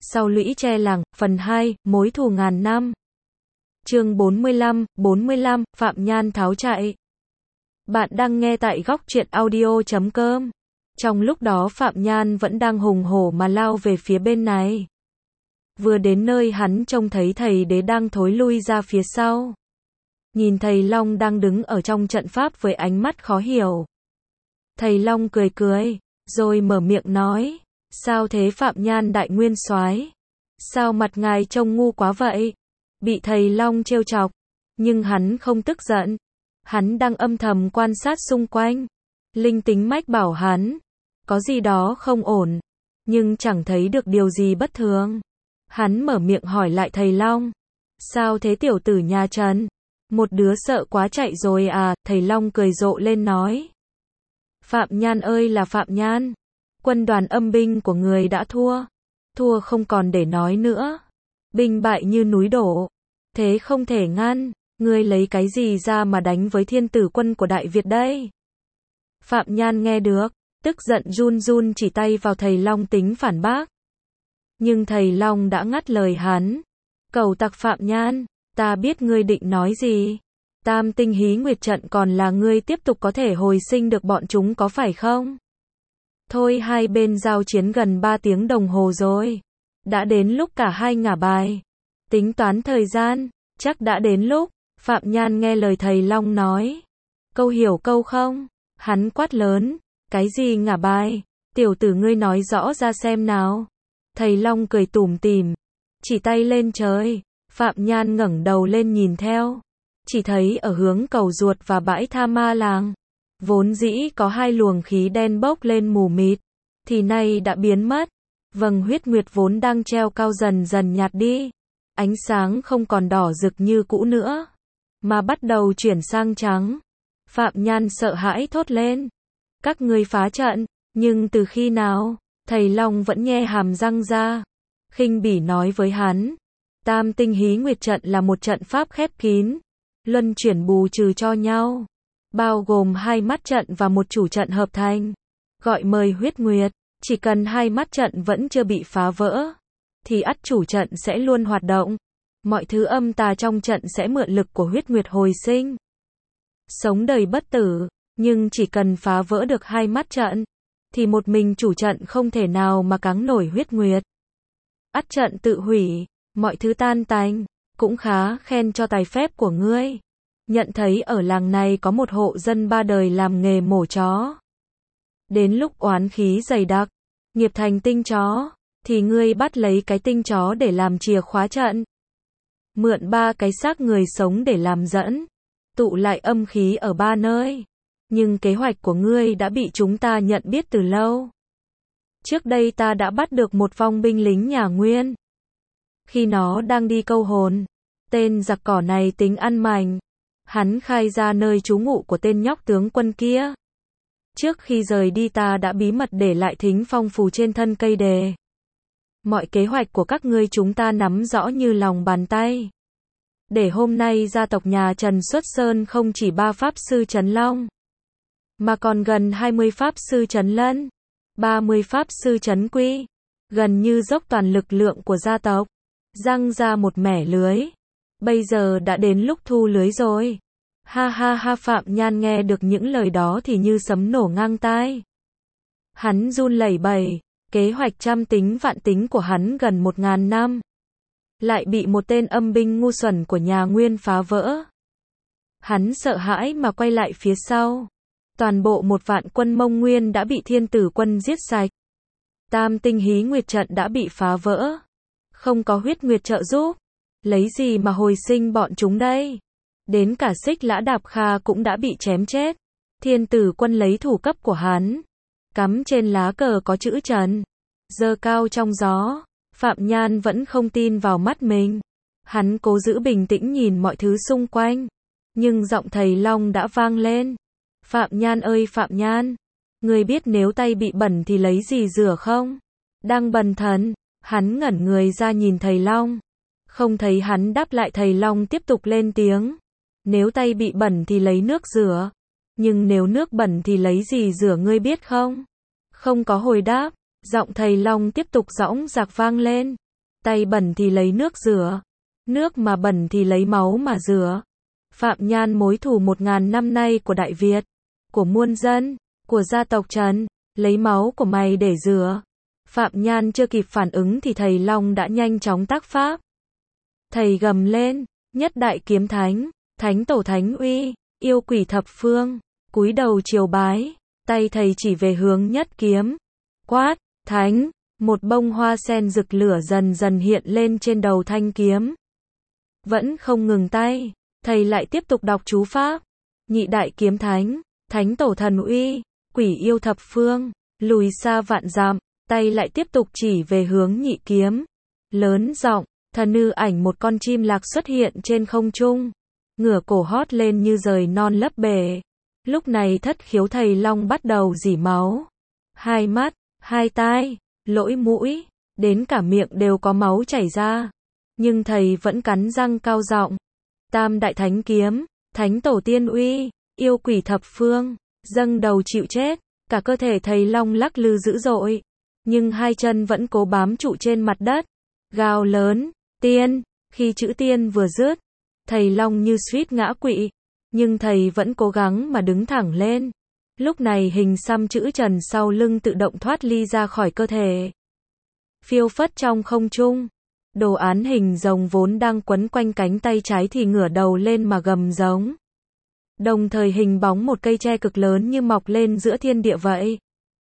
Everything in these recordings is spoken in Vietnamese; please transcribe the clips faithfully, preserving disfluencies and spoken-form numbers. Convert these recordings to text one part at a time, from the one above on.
Sau lũy tre làng, phần hai, mối thù ngàn năm. Chương bốn mươi lăm, bốn mươi lăm, Phạm Nhan tháo chạy. Bạn đang nghe tại góc truyện audio chấm com. Trong lúc đó Phạm Nhan vẫn đang hùng hổ mà lao về phía bên này. Vừa đến nơi hắn trông thấy thầy đế đang thối lui ra phía sau. Nhìn thầy Long đang đứng ở trong trận pháp với ánh mắt khó hiểu. Thầy Long cười cười, rồi mở miệng nói, sao thế Phạm Nhan đại nguyên soái? Sao mặt ngài trông ngu quá vậy? Bị thầy Long trêu chọc, nhưng hắn không tức giận. Hắn đang âm thầm quan sát xung quanh. Linh tính mách bảo hắn, có gì đó không ổn, nhưng chẳng thấy được điều gì bất thường. Hắn mở miệng hỏi lại thầy Long, sao thế tiểu tử nhà Trần? Một đứa sợ quá chạy rồi à? Thầy Long cười rộ lên nói, Phạm Nhan ơi là Phạm Nhan, quân đoàn âm binh của người đã thua, thua không còn để nói nữa, binh bại như núi đổ, thế không thể ngăn, ngươi lấy cái gì ra mà đánh với thiên tử quân của Đại Việt đây? Phạm Nhan nghe được, tức giận run run chỉ tay vào thầy Long tính phản bác. Nhưng thầy Long đã ngắt lời hắn, cầu tặc Phạm Nhan, ta biết ngươi định nói gì. Tam tinh hí nguyệt trận còn là ngươi tiếp tục có thể hồi sinh được bọn chúng có phải không? Thôi hai bên giao chiến gần ba tiếng đồng hồ rồi. Đã đến lúc cả hai ngả bài. Tính toán thời gian, chắc đã đến lúc. Phạm Nhan nghe lời thầy Long nói. Câu hiểu câu không? Hắn quát lớn. Cái gì ngả bài? Tiểu tử ngươi nói rõ ra xem nào. Thầy Long cười tủm tỉm, chỉ tay lên trời. Phạm Nhan ngẩng đầu lên nhìn theo. Chỉ thấy ở hướng cầu ruột và bãi tha ma làng, vốn dĩ có hai luồng khí đen bốc lên mù mịt, thì nay đã biến mất. Vầng huyết nguyệt vốn đang treo cao dần dần nhạt đi. Ánh sáng không còn đỏ rực như cũ nữa, mà bắt đầu chuyển sang trắng. Phạm Nhan sợ hãi thốt lên. Các ngươi phá trận, nhưng từ khi nào? Thầy Long vẫn nhe hàm răng ra, khinh bỉ nói với hắn. Tam tinh hí nguyệt trận là một trận pháp khép kín, luân chuyển bù trừ cho nhau, bao gồm hai mắt trận và một chủ trận hợp thành, gọi mời huyết nguyệt. Chỉ cần hai mắt trận vẫn chưa bị phá vỡ, thì ắt chủ trận sẽ luôn hoạt động. Mọi thứ âm tà trong trận sẽ mượn lực của huyết nguyệt hồi sinh, sống đời bất tử. Nhưng chỉ cần phá vỡ được hai mắt trận, thì một mình chủ trận không thể nào mà cáng nổi huyết nguyệt. Ắt trận tự hủy, mọi thứ tan tành. Cũng khá, khen cho tài phép của ngươi. Nhận thấy ở làng này có một hộ dân ba đời làm nghề mổ chó. Đến lúc oán khí dày đặc, nghiệp thành tinh chó, thì ngươi bắt lấy cái tinh chó để làm chìa khóa trận. Mượn ba cái xác người sống để làm dẫn, tụ lại âm khí ở ba nơi. Nhưng kế hoạch của ngươi đã bị chúng ta nhận biết từ lâu. Trước đây ta đã bắt được một vong binh lính nhà Nguyên. Khi nó đang đi câu hồn, tên giặc cỏ này tính ăn mành. Hắn khai ra nơi trú ngụ của tên nhóc tướng quân kia. Trước khi rời đi ta đã bí mật để lại thính phong phù trên thân cây đề. Mọi kế hoạch của các ngươi chúng ta nắm rõ như lòng bàn tay. Để hôm nay gia tộc nhà Trần xuất sơn không chỉ ba pháp sư Trấn Long, mà còn gần hai mươi pháp sư Trấn Lân, ba mươi pháp sư Trấn Quy, gần như dốc toàn lực lượng của gia tộc, răng ra một mẻ lưới. Bây giờ đã đến lúc thu lưới rồi. Ha ha ha. Phạm Nhan nghe được những lời đó thì như sấm nổ ngang tai. Hắn run lẩy bẩy, kế hoạch trăm tính vạn tính của hắn gần một ngàn năm, lại bị một tên âm binh ngu xuẩn của nhà Nguyên phá vỡ. Hắn sợ hãi mà quay lại phía sau. Toàn bộ một vạn quân Mông Nguyên đã bị thiên tử quân giết sạch. Tam tinh hí nguyệt trận đã bị phá vỡ. Không có huyết nguyệt trợ giúp, lấy gì mà hồi sinh bọn chúng đây? Đến cả Xích Lã Đạp Kha cũng đã bị chém chết. Thiên tử quân lấy thủ cấp của hắn, cắm trên lá cờ có chữ Trần, giơ cao trong gió. Phạm Nhan vẫn không tin vào mắt mình. Hắn cố giữ bình tĩnh nhìn mọi thứ xung quanh. Nhưng giọng thầy Long đã vang lên. Phạm Nhan ơi Phạm Nhan, ngươi biết nếu tay bị bẩn thì lấy gì rửa không? Đang bần thần, hắn ngẩn người ra nhìn thầy Long. Không thấy hắn đáp lại, thầy Long tiếp tục lên tiếng. Nếu tay bị bẩn thì lấy nước rửa. Nhưng nếu nước bẩn thì lấy gì rửa ngươi biết không? Không có hồi đáp. Giọng thầy Long tiếp tục dõng dạc vang lên. tay bẩn thì lấy nước rửa, nước mà bẩn thì lấy máu mà rửa. Phạm Nhan mối thù một ngàn năm nay của Đại Việt, của muôn dân, của gia tộc Trần, lấy máu của mày để rửa. Phạm Nhan chưa kịp phản ứng thì thầy Long đã nhanh chóng tác pháp. Thầy gầm lên, nhất đại kiếm thánh, thánh tổ thánh uy, yêu quỷ thập phương, cúi đầu triều bái, tay thầy chỉ về hướng nhất kiếm. Quát, thánh, một bông hoa sen rực lửa dần dần hiện lên trên đầu thanh kiếm. Vẫn không ngừng tay, thầy lại tiếp tục đọc chú pháp. Nhị đại kiếm thánh, thánh tổ thần uy, quỷ yêu thập phương, lùi xa vạn dặm, tay lại tiếp tục chỉ về hướng nhị kiếm. Lớn giọng, thần ư ảnh một con chim lạc xuất hiện trên không trung, ngửa cổ hót lên như rời non lấp bể. Lúc này thất khiếu thầy Long bắt đầu rỉ máu. Hai mắt, hai tai, lỗ mũi, đến cả miệng đều có máu chảy ra. Nhưng thầy vẫn cắn răng cao giọng. Tam đại thánh kiếm, thánh tổ tiên uy, yêu quỷ thập phương, dâng đầu chịu chết. Cả cơ thể thầy Long lắc lư dữ dội, nhưng hai chân vẫn cố bám trụ trên mặt đất. Gào lớn, tiên, khi chữ tiên vừa dứt, thầy Long như suýt ngã quỵ, nhưng thầy vẫn cố gắng mà đứng thẳng lên. Lúc này hình xăm chữ Trần sau lưng tự động thoát ly ra khỏi cơ thể, phiêu phất trong không trung. Đồ án hình rồng vốn đang quấn quanh cánh tay trái thì ngửa đầu lên mà gầm giống. Đồng thời hình bóng một cây tre cực lớn như mọc lên giữa thiên địa vậy.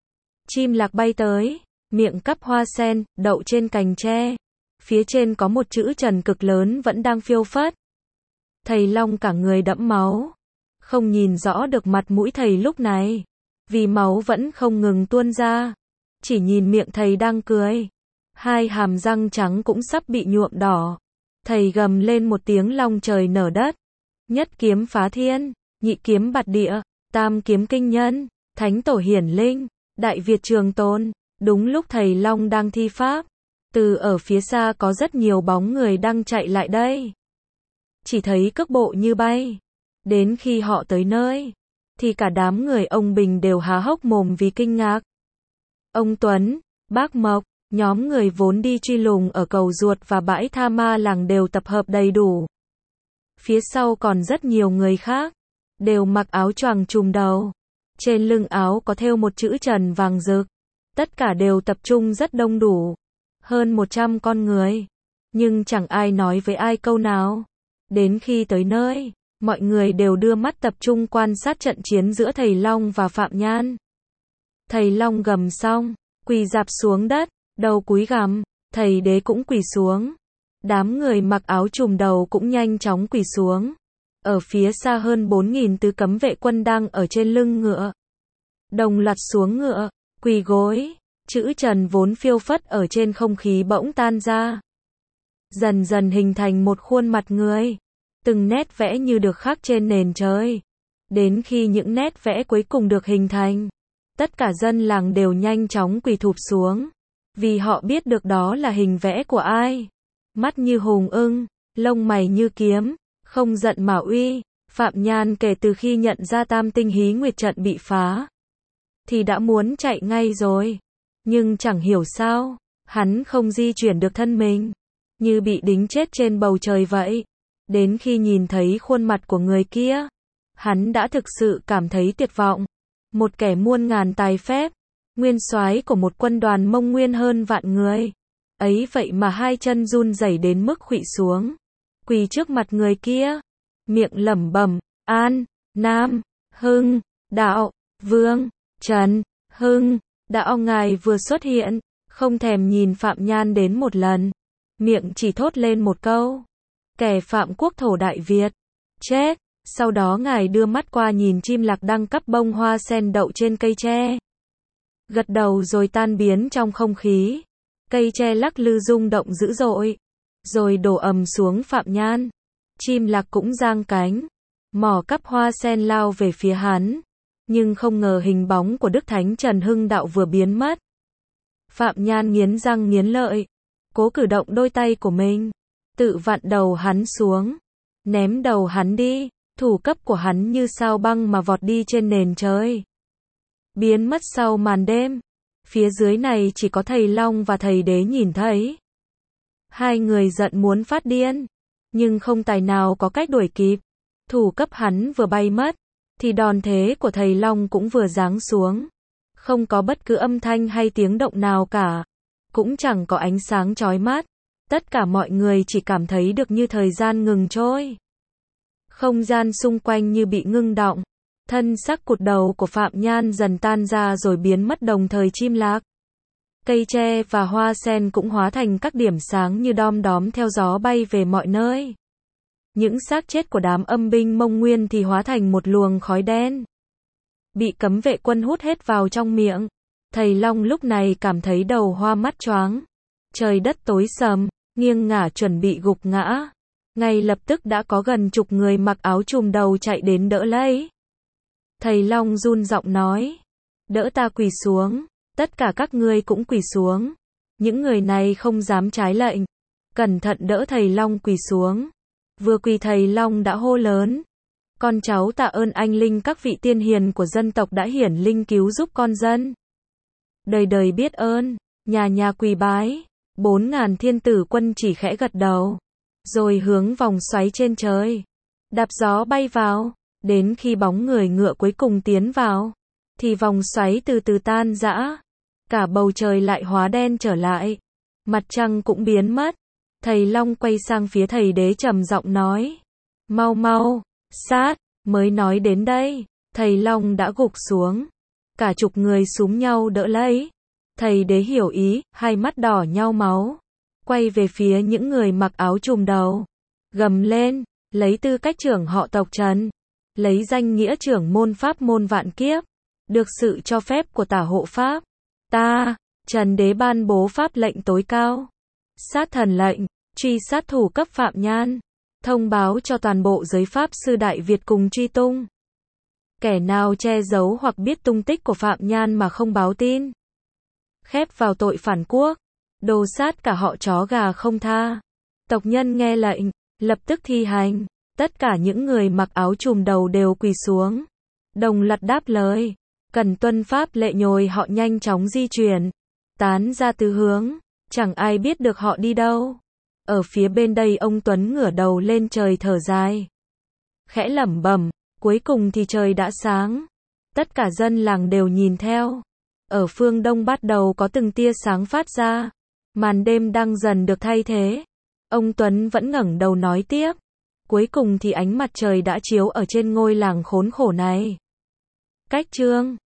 Chim lạc bay tới, miệng cắp hoa sen, đậu trên cành tre. Phía trên có một chữ Trần cực lớn vẫn đang phiêu phất. Thầy Long cả người đẫm máu, không nhìn rõ được mặt mũi thầy lúc này, vì máu vẫn không ngừng tuôn ra. Chỉ nhìn miệng thầy đang cười, hai hàm răng trắng cũng sắp bị nhuộm đỏ. Thầy gầm lên một tiếng long trời nở đất. Nhất kiếm phá thiên, nhị kiếm bạt địa, tam kiếm kinh nhân, thánh tổ hiển linh, Đại Việt trường tồn. Đúng lúc thầy Long đang thi pháp, từ ở phía xa có rất nhiều bóng người đang chạy lại đây. Chỉ thấy cước bộ như bay. Đến khi họ tới nơi, thì cả đám người ông Bình đều há hốc mồm vì kinh ngạc. Ông Tuấn, bác Mộc, nhóm người vốn đi truy lùng ở cầu ruột và bãi tha ma làng đều tập hợp đầy đủ. Phía sau còn rất nhiều người khác, đều mặc áo choàng trùm đầu. Trên lưng áo có thêu một chữ Trần vàng rực. Tất cả đều tập trung rất đông đủ, hơn một trăm con người. Nhưng chẳng ai nói với ai câu nào. Đến khi tới nơi, mọi người đều đưa mắt tập trung quan sát trận chiến giữa thầy Long và Phạm Nhan. Thầy Long gầm xong, quỳ rạp xuống đất, đầu cúi gằm, thầy đế cũng quỳ xuống. Đám người mặc áo trùm đầu cũng nhanh chóng quỳ xuống. Ở phía xa hơn bốn nghìn tứ cấm vệ quân đang ở trên lưng ngựa, đồng loạt xuống ngựa, quỳ gối. Chữ Trần vốn phiêu phất ở trên không khí bỗng tan ra, dần dần hình thành một khuôn mặt người, từng nét vẽ như được khắc trên nền trời. Đến khi những nét vẽ cuối cùng được hình thành, tất cả dân làng đều nhanh chóng quỳ thụp xuống, vì họ biết được đó là hình vẽ của ai. Mắt như hùng ưng, lông mày như kiếm, không giận mà uy. Phạm Nhan kể từ khi nhận ra tam tinh hí nguyệt trận bị phá, thì đã muốn chạy ngay rồi. Nhưng chẳng hiểu sao, hắn không di chuyển được thân mình, như bị đính chết trên bầu trời vậy. Đến khi nhìn thấy khuôn mặt của người kia, hắn đã thực sự cảm thấy tuyệt vọng. Một kẻ muôn ngàn tài phép, nguyên soái của một quân đoàn Mông Nguyên hơn vạn người. Ấy vậy mà hai chân run rẩy đến mức khuỵu xuống, quỳ trước mặt người kia, miệng lẩm bẩm, An, Nam, Hưng, Đạo, Vương, Trần, Hưng, Đạo ngài vừa xuất hiện, không thèm nhìn Phạm Nhan đến một lần, miệng chỉ thốt lên một câu, kẻ phạm quốc thổ Đại Việt, chết. Sau đó ngài đưa mắt qua nhìn chim lạc đang cắp bông hoa sen đậu trên cây tre, gật đầu rồi tan biến trong không khí. Cây tre lắc lư rung động dữ dội, rồi đổ ầm xuống Phạm Nhan. Chim lạc cũng giang cánh, mỏ cắp hoa sen lao về phía hắn, nhưng không ngờ hình bóng của Đức Thánh Trần Hưng Đạo vừa biến mất. Phạm Nhan nghiến răng nghiến lợi, cố cử động đôi tay của mình, tự vặn đầu hắn xuống, ném đầu hắn đi. Thủ cấp của hắn như sao băng mà vọt đi trên nền trời, biến mất sau màn đêm. Phía dưới này chỉ có thầy Long và thầy đế nhìn thấy. Hai người giận muốn phát điên, nhưng không tài nào có cách đuổi kịp. Thủ cấp hắn vừa bay mất, thì đòn thế của thầy Long cũng vừa giáng xuống. Không có bất cứ âm thanh hay tiếng động nào cả, cũng chẳng có ánh sáng chói mắt. Tất cả mọi người chỉ cảm thấy được như thời gian ngừng trôi. Không gian xung quanh như bị ngưng đọng. Thân xác cụt đầu của Phạm Nhan dần tan ra rồi biến mất đồng thời chim lạc. Cây tre và hoa sen cũng hóa thành các điểm sáng như đom đóm theo gió bay về mọi nơi. Những xác chết của đám âm binh Mông Nguyên thì hóa thành một luồng khói đen, bị cấm vệ quân hút hết vào trong miệng. Thầy Long lúc này cảm thấy đầu hoa mắt choáng. Trời đất tối sầm, nghiêng ngả chuẩn bị gục ngã. Ngay lập tức đã có gần chục người mặc áo trùm đầu chạy đến đỡ lấy. Thầy Long run giọng nói, đỡ ta quỳ xuống. Tất cả các ngươi cũng quỳ xuống. Những người này không dám trái lệnh, cẩn thận đỡ thầy Long quỳ xuống. Vừa quỳ thầy Long đã hô lớn, con cháu tạ ơn anh linh các vị tiên hiền của dân tộc đã hiển linh cứu giúp con dân. Đời đời biết ơn, nhà nhà quỳ bái. Bốn ngàn thiên tử quân chỉ khẽ gật đầu, rồi hướng vòng xoáy trên trời, đạp gió bay vào. Đến khi bóng người ngựa cuối cùng tiến vào, thì vòng xoáy từ từ tan rã. Cả bầu trời lại hóa đen trở lại. Mặt trăng cũng biến mất. Thầy Long quay sang phía thầy đế trầm giọng nói, mau mau, sát. Mới nói đến đây, thầy Long đã gục xuống. Cả chục người xúm nhau đỡ lấy. Thầy đế hiểu ý, hai mắt đỏ nhau máu, quay về phía những người mặc áo trùm đầu, gầm lên, lấy tư cách trưởng họ tộc Trần, lấy danh nghĩa trưởng môn pháp môn vạn kiếp, được sự cho phép của tả hộ pháp, ta, Trần đế ban bố pháp lệnh tối cao, sát thần lệnh, truy sát thủ cấp Phạm Nhan, thông báo cho toàn bộ giới pháp sư Đại Việt cùng truy tung. Kẻ nào che giấu hoặc biết tung tích của Phạm Nhan mà không báo tin, khép vào tội phản quốc, đồ sát cả họ chó gà không tha. Tộc nhân nghe lệnh, lập tức thi hành. Tất cả những người mặc áo trùm đầu đều quỳ xuống, đồng loạt đáp lời, cần tuân pháp lệ nhồi họ nhanh chóng di chuyển, tán ra tứ hướng, chẳng ai biết được họ đi đâu. Ở phía bên đây ông Tuấn ngửa đầu lên trời thở dài, khẽ lẩm bẩm, cuối cùng thì trời đã sáng. Tất cả dân làng đều nhìn theo. Ở phương đông bắt đầu có từng tia sáng phát ra. Màn đêm đang dần được thay thế. Ông Tuấn vẫn ngẩng đầu nói tiếp. Cuối cùng thì ánh mặt trời đã chiếu ở trên ngôi làng khốn khổ này. Cách chương